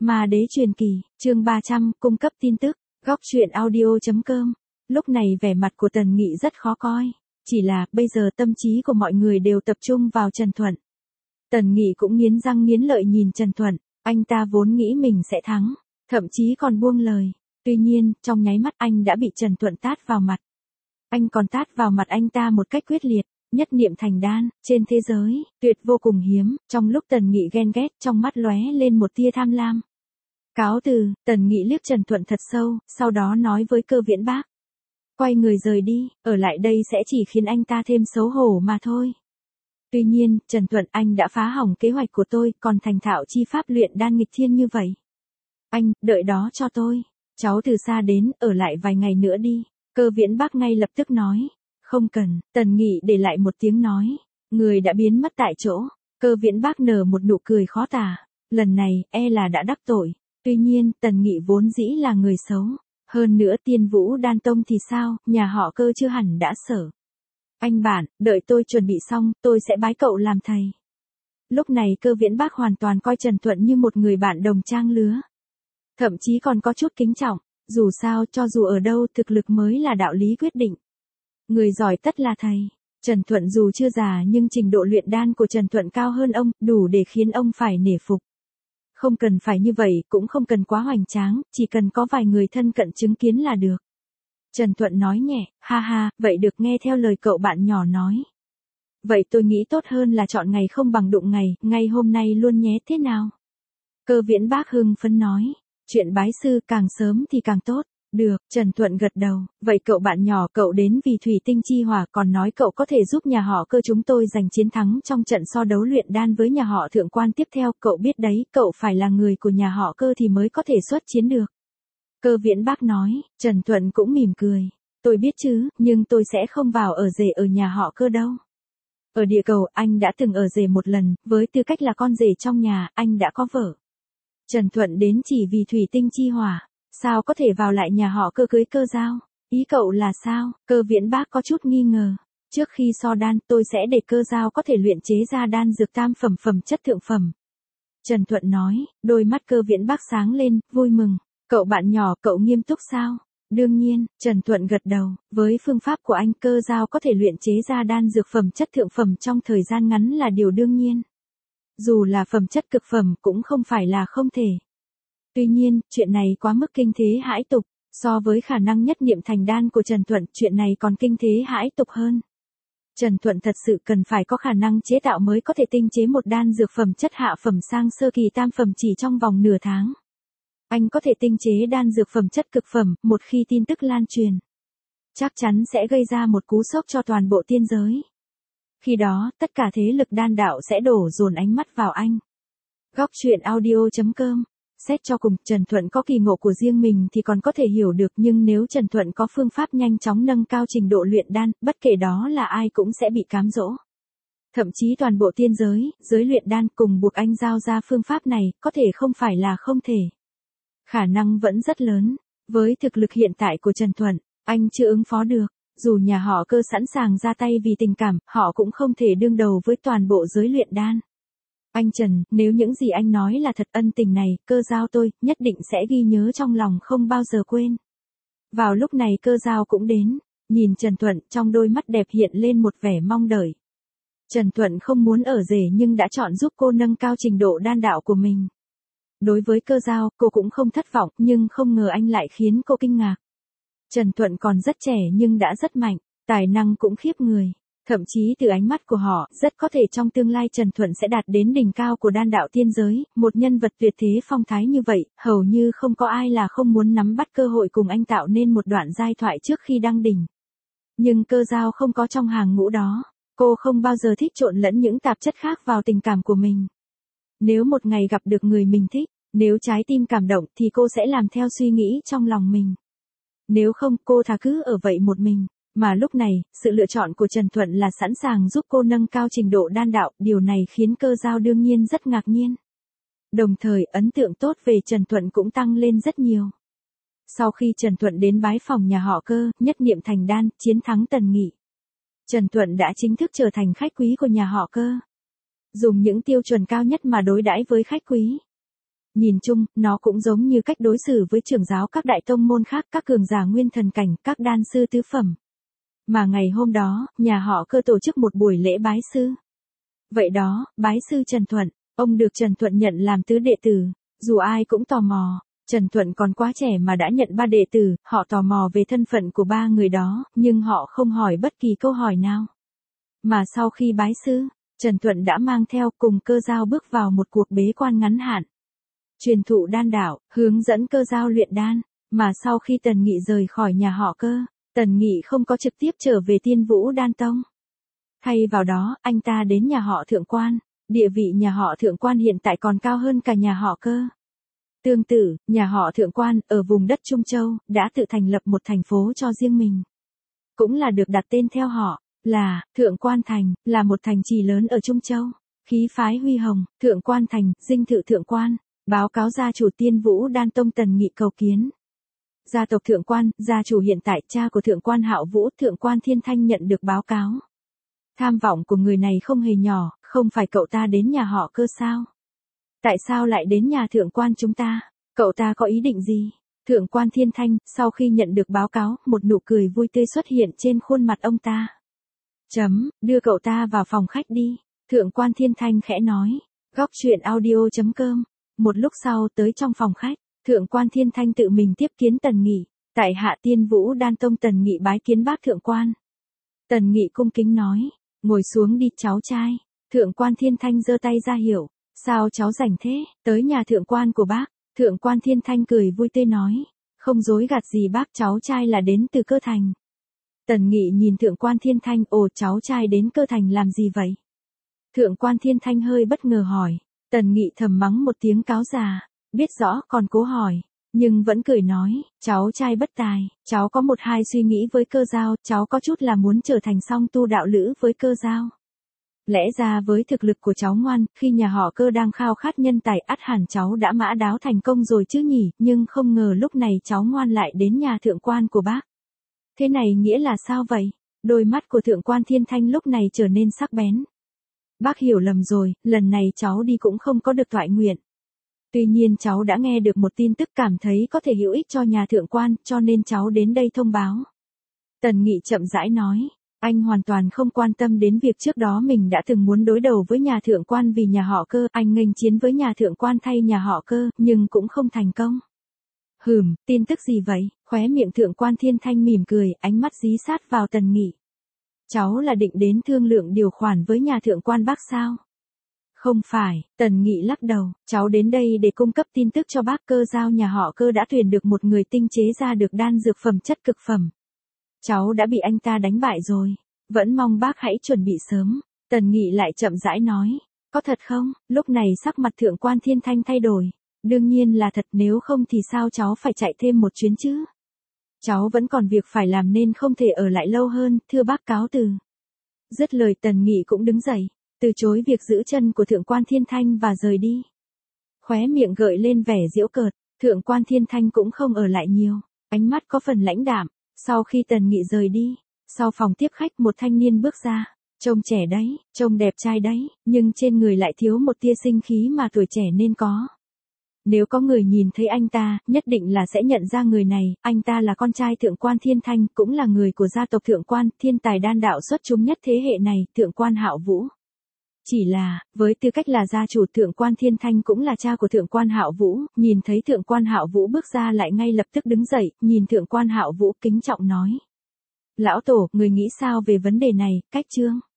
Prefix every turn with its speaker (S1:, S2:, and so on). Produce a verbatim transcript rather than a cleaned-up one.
S1: Ma đế truyền kỳ, chương ba trăm, cung cấp tin tức, góc truyện audio.com. Lúc này vẻ mặt của Tần Nghị rất khó coi. Chỉ là, bây giờ tâm trí của mọi người đều tập trung vào Trần Thuận. Tần Nghị cũng nghiến răng nghiến lợi nhìn Trần Thuận, anh ta vốn nghĩ mình sẽ thắng, thậm chí còn buông lời. Tuy nhiên, trong nháy mắt anh đã bị Trần Thuận tát vào mặt. Anh còn tát vào mặt anh ta một cách quyết liệt. Nhất niệm thành đan, trên thế giới, tuyệt vô cùng hiếm, trong lúc Tần Nghị ghen ghét, trong mắt lóe lên một tia tham lam. Cáo từ, Tần Nghị liếc Trần Thuận thật sâu, sau đó nói với Cơ Viễn Bác. Quay người rời đi, ở lại đây sẽ chỉ khiến anh ta thêm xấu hổ mà thôi. Tuy nhiên, Trần Thuận, anh đã phá hỏng kế hoạch của tôi, còn thành thạo chi pháp luyện đan nghịch thiên như vậy. Anh, đợi đó cho tôi. Cháu từ xa đến, ở lại vài ngày nữa đi. Cơ Viễn Bác ngay lập tức nói. Không cần, Tần Nghị để lại một tiếng nói. Người đã biến mất tại chỗ. Cơ Viễn Bác nở một nụ cười khó tả. Lần này, e là đã đắc tội. Tuy nhiên, Tần Nghị vốn dĩ là người xấu. Hơn nữa Tiên Vũ Đan Tông thì sao, nhà họ Cơ chưa hẳn đã sợ. Anh bạn, đợi tôi chuẩn bị xong, tôi sẽ bái cậu làm thầy. Lúc này Cơ Viễn Bác hoàn toàn coi Trần Thuận như một người bạn đồng trang lứa. Thậm chí còn có chút kính trọng. Dù sao, cho dù ở đâu, thực lực mới là đạo lý quyết định. Người giỏi tất là thầy. Trần Thuận dù chưa già nhưng trình độ luyện đan của Trần Thuận cao hơn ông, đủ để khiến ông phải nể phục. Không cần phải như vậy, cũng không cần quá hoành tráng, chỉ cần có vài người thân cận chứng kiến là được. Trần Thuận nói nhẹ, ha ha, vậy được, nghe theo lời cậu bạn nhỏ nói. Vậy tôi nghĩ tốt hơn là chọn ngày không bằng đụng ngày, ngay hôm nay luôn nhé, thế nào? Cơ Viễn Bác hưng phấn nói, chuyện bái sư càng sớm thì càng tốt. Được, Trần Thuận gật đầu, vậy cậu bạn nhỏ cậu đến vì thủy tinh chi hỏa, còn nói cậu có thể giúp nhà họ Cơ chúng tôi giành chiến thắng trong trận so đấu luyện đan với nhà họ Thượng Quan tiếp theo, cậu biết đấy, cậu phải là người của nhà họ Cơ thì mới có thể xuất chiến được. Cơ Viễn Bác nói, Trần Thuận cũng mỉm cười, tôi biết chứ, nhưng tôi sẽ không vào ở rể ở nhà họ Cơ đâu. Ở địa cầu, anh đã từng ở rể một lần, với tư cách là con rể trong nhà, anh đã có vợ. Trần Thuận đến chỉ vì thủy tinh chi hỏa. Sao có thể vào lại nhà họ Cơ cưới Cơ Giao? Ý cậu là sao? Cơ Viễn Bác có chút nghi ngờ. Trước khi so đan, tôi sẽ để Cơ Giao có thể luyện chế ra đan dược tam phẩm phẩm chất thượng phẩm. Trần Thuận nói, đôi mắt Cơ Viễn Bác sáng lên, vui mừng. Cậu bạn nhỏ, cậu nghiêm túc sao? Đương nhiên, Trần Thuận gật đầu, với phương pháp của anh, Cơ Giao có thể luyện chế ra đan dược phẩm chất thượng phẩm trong thời gian ngắn là điều đương nhiên. Dù là phẩm chất cực phẩm cũng không phải là không thể. Tuy nhiên, chuyện này quá mức kinh thế hãi tục, so với khả năng nhất niệm thành đan của Trần Thuận, chuyện này còn kinh thế hãi tục hơn. Trần Thuận thật sự cần phải có khả năng chế tạo mới có thể tinh chế một đan dược phẩm chất hạ phẩm sang sơ kỳ tam phẩm chỉ trong vòng nửa tháng. Anh có thể tinh chế đan dược phẩm chất cực phẩm, một khi tin tức lan truyền, chắc chắn sẽ gây ra một cú sốc cho toàn bộ tiên giới. Khi đó, tất cả thế lực đan đạo sẽ đổ dồn ánh mắt vào anh. Góc truyện audio.com. Xét cho cùng, Trần Thuận có kỳ ngộ của riêng mình thì còn có thể hiểu được, nhưng nếu Trần Thuận có phương pháp nhanh chóng nâng cao trình độ luyện đan, bất kể đó là ai cũng sẽ bị cám dỗ. Thậm chí toàn bộ tiên giới, giới luyện đan cùng buộc anh giao ra phương pháp này, có thể không phải là không thể. Khả năng vẫn rất lớn. Với thực lực hiện tại của Trần Thuận, anh chưa ứng phó được. Dù nhà họ Cơ sẵn sàng ra tay vì tình cảm, họ cũng không thể đương đầu với toàn bộ giới luyện đan. Anh Trần, nếu những gì anh nói là thật, ân tình này, Cơ Giao tôi, nhất định sẽ ghi nhớ trong lòng không bao giờ quên. Vào lúc này Cơ Giao cũng đến, nhìn Trần Thuận, trong đôi mắt đẹp hiện lên một vẻ mong đợi. Trần Thuận không muốn ở rể nhưng đã chọn giúp cô nâng cao trình độ đan đạo của mình. Đối với Cơ Giao, cô cũng không thất vọng, nhưng không ngờ anh lại khiến cô kinh ngạc. Trần Thuận còn rất trẻ nhưng đã rất mạnh, tài năng cũng khiếp người. Thậm chí từ ánh mắt của họ, rất có thể trong tương lai Trần Thuận sẽ đạt đến đỉnh cao của đan đạo tiên giới, một nhân vật tuyệt thế phong thái như vậy, hầu như không có ai là không muốn nắm bắt cơ hội cùng anh tạo nên một đoạn giai thoại trước khi đăng đỉnh. Nhưng Cơ Giao không có trong hàng ngũ đó, cô không bao giờ thích trộn lẫn những tạp chất khác vào tình cảm của mình. Nếu một ngày gặp được người mình thích, nếu trái tim cảm động thì cô sẽ làm theo suy nghĩ trong lòng mình. Nếu không, cô thà cứ ở vậy một mình. Mà lúc này, sự lựa chọn của Trần Thuận là sẵn sàng giúp cô nâng cao trình độ đan đạo, điều này khiến Cơ Giao đương nhiên rất ngạc nhiên. Đồng thời, ấn tượng tốt về Trần Thuận cũng tăng lên rất nhiều. Sau khi Trần Thuận đến bái phòng nhà họ Cơ, nhất niệm thành đan, chiến thắng Tần Nghị, Trần Thuận đã chính thức trở thành khách quý của nhà họ Cơ. Dùng những tiêu chuẩn cao nhất mà đối đãi với khách quý. Nhìn chung, nó cũng giống như cách đối xử với trưởng giáo các đại tông môn khác, các cường giả nguyên thần cảnh, các đan sư tứ phẩm. Mà ngày hôm đó, nhà họ Cơ tổ chức một buổi lễ bái sư. Vậy đó, bái sư Trần Thuận, ông được Trần Thuận nhận làm tứ đệ tử. Dù ai cũng tò mò, Trần Thuận còn quá trẻ mà đã nhận ba đệ tử, họ tò mò về thân phận của ba người đó, nhưng họ không hỏi bất kỳ câu hỏi nào. Mà sau khi bái sư, Trần Thuận đã mang theo cùng Cơ Dao bước vào một cuộc bế quan ngắn hạn. Truyền thụ đan đạo, hướng dẫn Cơ Dao luyện đan, mà sau khi Tần Nghị rời khỏi nhà họ Cơ, Tần Nghị không có trực tiếp trở về Tiên Vũ Đan Tông. Thay vào đó, anh ta đến nhà họ Thượng Quan, địa vị nhà họ Thượng Quan hiện tại còn cao hơn cả nhà họ Cơ. Tương tự, nhà họ Thượng Quan, ở vùng đất Trung Châu, đã tự thành lập một thành phố cho riêng mình. Cũng là được đặt tên theo họ, là Thượng Quan Thành, là một thành trì lớn ở Trung Châu. Khí phái huy hồng, Thượng Quan Thành, dinh thự Thượng Quan, báo cáo gia chủ Tiên Vũ Đan Tông Tần Nghị cầu kiến. Gia tộc Thượng Quan, gia chủ hiện tại cha của Thượng Quan Hạo Vũ, Thượng Quan Thiên Thanh nhận được báo cáo. Tham vọng của người này không hề nhỏ, không phải cậu ta đến nhà họ Cơ sao? Tại sao lại đến nhà Thượng Quan chúng ta? Cậu ta có ý định gì? Thượng Quan Thiên Thanh, sau khi nhận được báo cáo, một nụ cười vui tươi xuất hiện trên khuôn mặt ông ta. Chấm, đưa cậu ta vào phòng khách đi. Thượng Quan Thiên Thanh khẽ nói. Góc truyện audio chấm com. Một lúc sau tới trong phòng khách, Thượng Quan Thiên Thanh tự mình tiếp kiến Tần Nghị. Tại hạ Tiên Vũ Đan Tông Tần Nghị bái kiến bác Thượng Quan. Tần Nghị cung kính nói. Ngồi xuống đi cháu trai. Thượng Quan Thiên Thanh giơ tay ra hiệu. Sao cháu rảnh thế, tới nhà Thượng Quan của bác. Thượng Quan Thiên Thanh cười vui tươi nói. Không dối gạt gì bác, cháu trai là đến từ Cơ Thành. Tần Nghị nhìn Thượng Quan Thiên Thanh, ồ cháu trai đến Cơ Thành làm gì vậy? Thượng Quan Thiên Thanh hơi bất ngờ hỏi. Tần Nghị thầm mắng một tiếng cáo già, biết rõ còn cố hỏi, nhưng vẫn cười nói, cháu trai bất tài, cháu có một hai suy nghĩ với Cơ Dao, cháu có chút là muốn trở thành song tu đạo lữ với Cơ Dao. Lẽ ra với thực lực của cháu ngoan, khi nhà họ Cơ đang khao khát nhân tài ắt hẳn cháu đã mã đáo thành công rồi chứ nhỉ, nhưng không ngờ lúc này cháu ngoan lại đến nhà Thượng Quan của bác. Thế này nghĩa là sao vậy? Đôi mắt của Thượng Quan Thiên Thanh lúc này trở nên sắc bén. Bác hiểu lầm rồi, lần này cháu đi cũng không có được toại nguyện. Tuy nhiên cháu đã nghe được một tin tức cảm thấy có thể hữu ích cho nhà Thượng Quan, cho nên cháu đến đây thông báo. Tần Nghị chậm rãi nói, anh hoàn toàn không quan tâm đến việc trước đó mình đã từng muốn đối đầu với nhà Thượng Quan vì nhà họ Cơ, anh nghênh chiến với nhà Thượng Quan thay nhà họ Cơ, nhưng cũng không thành công. Hừm, tin tức gì vậy? Khóe miệng Thượng Quan Thiên Thanh mỉm cười, ánh mắt dí sát vào Tần Nghị. Cháu là định đến thương lượng điều khoản với nhà Thượng Quan bác sao? Không phải, Tần Nghị lắc đầu, cháu đến đây để cung cấp tin tức cho bác. Cơ Dao nhà họ Cơ đã tuyển được một người tinh chế ra được đan dược phẩm chất cực phẩm. Cháu đã bị anh ta đánh bại rồi, vẫn mong bác hãy chuẩn bị sớm. Tần Nghị lại chậm rãi nói, có thật không? Lúc này sắc mặt Thượng Quan Thiên Thanh thay đổi. Đương nhiên là thật, nếu không thì sao cháu phải chạy thêm một chuyến chứ? Cháu vẫn còn việc phải làm nên không thể ở lại lâu hơn, thưa bác cáo từ. Dứt lời Tần Nghị cũng đứng dậy, từ chối việc giữ chân của Thượng Quan Thiên Thanh và rời đi. Khóe miệng gợi lên vẻ giễu cợt, Thượng Quan Thiên Thanh cũng không ở lại nhiều, ánh mắt có phần lãnh đạm. Sau khi Tần Nghị rời đi, sau phòng tiếp khách một thanh niên bước ra, trông trẻ đấy, trông đẹp trai đấy, nhưng trên người lại thiếu một tia sinh khí mà tuổi trẻ nên có. Nếu có người nhìn thấy anh ta, nhất định là sẽ nhận ra người này, anh ta là con trai Thượng Quan Thiên Thanh, cũng là người của gia tộc Thượng Quan, thiên tài đan đạo xuất chúng nhất thế hệ này, Thượng Quan Hạo Vũ. Chỉ là, với tư cách là gia chủ, Thượng Quan Thiên Thanh cũng là cha của Thượng Quan Hạo Vũ, nhìn thấy Thượng Quan Hạo Vũ bước ra lại ngay lập tức đứng dậy, nhìn Thượng Quan Hạo Vũ kính trọng nói. Lão Tổ, người nghĩ sao về vấn đề này, cách chương?